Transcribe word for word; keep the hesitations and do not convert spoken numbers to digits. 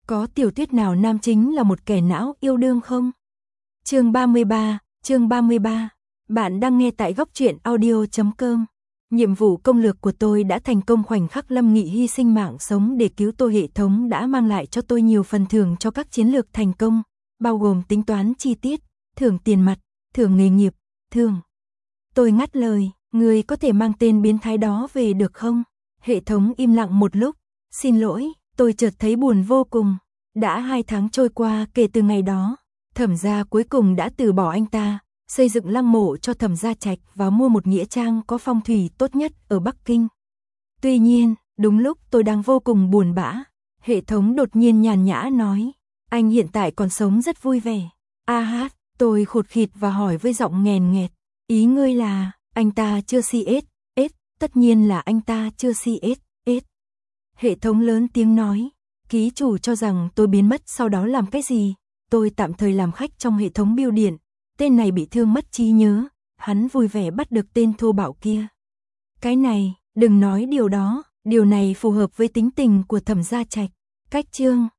Có tiểu thuyết nào nam chính là một kẻ não yêu đương không? Chương ba mươi ba, chương ba mươi ba. Bạn đang nghe tại góc truyện audio chấm com. Nhiệm vụ công lược của tôi đã thành công. Khoảnh khắc Lâm Nghị hy sinh mạng sống để cứu tôi, hệ thống đã mang lại cho tôi nhiều phần thưởng cho các chiến lược thành công, bao gồm tính toán chi tiết, thưởng tiền mặt, thưởng nghề nghiệp, thưởng. Tôi ngắt lời, người có thể mang tên biến thái đó về được không? Hệ thống im lặng một lúc, xin lỗi, tôi chợt thấy buồn vô cùng. Đã hai tháng trôi qua kể từ ngày đó, Thẩm gia cuối cùng đã từ bỏ anh ta, xây dựng lăng mộ cho Thẩm gia Trạch và mua một nghĩa trang có phong thủy tốt nhất ở Bắc Kinh. Tuy nhiên, đúng lúc tôi đang vô cùng buồn bã, hệ thống đột nhiên nhàn nhã nói, anh hiện tại còn sống rất vui vẻ. A hát, tôi khụt khịt và hỏi với giọng nghèn nghẹt, ý ngươi là, anh ta chưa xê ét, ét, tất nhiên là anh ta chưa xê ét, ét. Hệ thống lớn tiếng nói, ký chủ cho rằng tôi biến mất sau đó làm cái gì? Tôi tạm thời làm khách trong hệ thống bưu điện, tên này bị thương mất trí nhớ, hắn vui vẻ bắt được tên thô bạo kia. Cái này, đừng nói điều đó, điều này phù hợp với tính tình của Thẩm gia Trạch. Cách chương